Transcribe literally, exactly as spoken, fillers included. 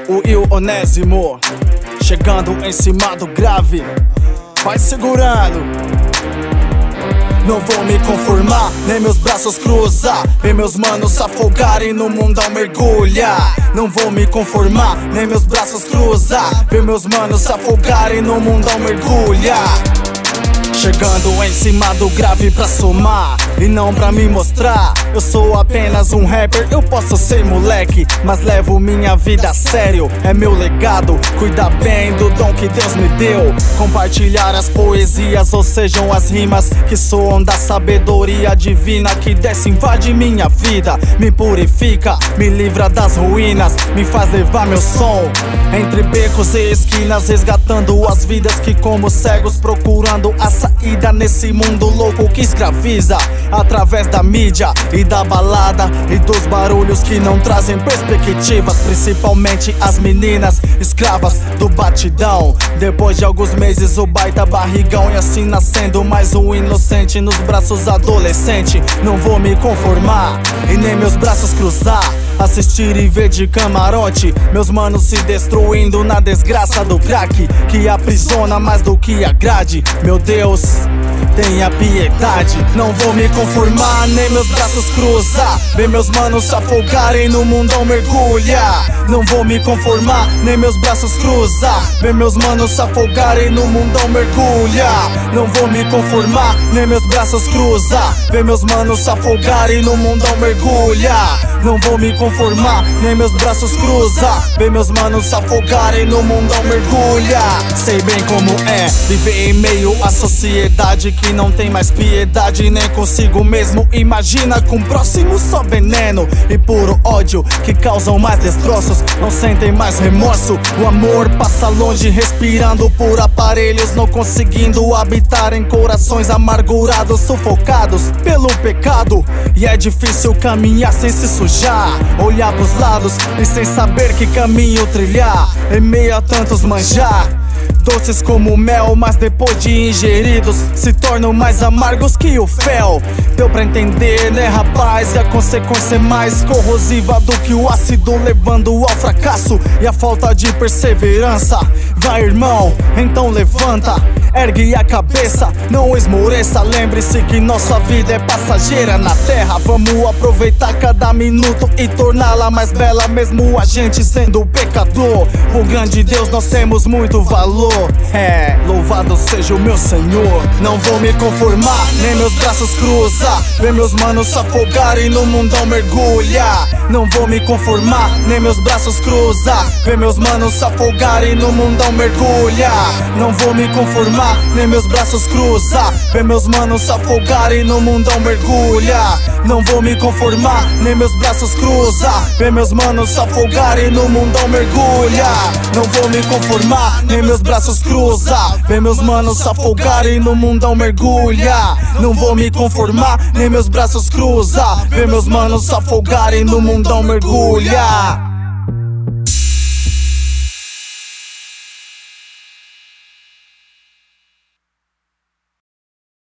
O Will Onésimo, chegando em cima do grave. Vai segurando. Não vou me conformar, nem meus braços cruzar. Ver meus manos se afogarem no mundão mergulhar. Não vou me conformar, nem meus braços cruzar. Ver meus manos se afogarem no mundão mergulhar. Chegando em cima do grave pra somar e não pra me mostrar. Eu sou apenas um rapper, eu posso ser moleque, mas levo minha vida a sério, é meu legado. Cuidar bem do dom que Deus me deu. Compartilhar as poesias, ou sejam as rimas que soam da sabedoria divina que desce, invade minha vida, me purifica, me livra das ruínas, me faz levar meu som entre becos e esquinas, resgatando as vidas que como cegos procurando a saída nesse mundo louco que escraviza. Através da mídia e da balada e dos barulhos que não trazem perspectivas, principalmente as meninas escravas do batidão. Depois de alguns meses o baita barrigão, e assim nascendo mais um inocente nos braços adolescente. Não vou me conformar e nem meus braços cruzar. Assistir e ver de camarote meus manos se destruindo na desgraça do crack, que aprisiona mais do que agrade. Meu Deus, tenha piedade. Não vou me conformar, nem meus braços cruzar. Ver meus manos se afogarem no mundão mergulhar. Não vou me conformar, nem meus braços cruzar. Ver meus manos se afogarem no mundão mergulhar. Não vou me conformar, nem meus braços cruzar. Ver meus manos se afogarem no mundão mergulhar. Não vou me conformar, nem meus braços cruzar. Ver meus manos se afogarem no mundão mergulhar. Sei bem como é viver em meio à sociedade que não tem mais piedade nem consigo mesmo. Imagina com o próximo só veneno e puro ódio que causam mais destroços. Não sentem mais remorso, o amor passa longe respirando por aparelhos, não conseguindo habitar em corações amargurados, sufocados pelo pecado. E é difícil caminhar sem se sujar, olhar pros lados e sem saber que caminho trilhar. Em meio a tantos manjar, doces como mel, mas depois de ingeridos se tornam mais amargos que o fel. Deu pra entender, né rapaz? E a consequência é mais corrosiva do que o ácido, levando ao fracasso e a falta de perseverança. Vai irmão, então levanta, ergue a cabeça, não esmoreça. Lembre-se que nossa vida é passageira na terra. Vamos aproveitar cada minuto e torná-la mais bela, mesmo a gente sendo pecador. O grande Deus nós temos muito valor. É, louvado seja o meu Senhor. Não vou me conformar, nem meus braços cruzar. Ver meus manos se afogarem no mundão mergulhar. Não vou me conformar, nem meus braços cruzar. Ver meus manos se afogarem no mundão mergulhar. Não vou me conformar, nem meus braços cruzar. Ver meus manos se afogarem no mundão mergulhar. Não vou me conformar, nem meus braços cruzar. Ver meus manos se afogarem no mundão mergulhar. Não vou me conformar, nem meus braços cruzar. Ver meus manos se afogarem no mundão mergulhar. Não vou me conformar, nem meus braços cruzar. Ver meus manos se afogarem no mundão mergulhar.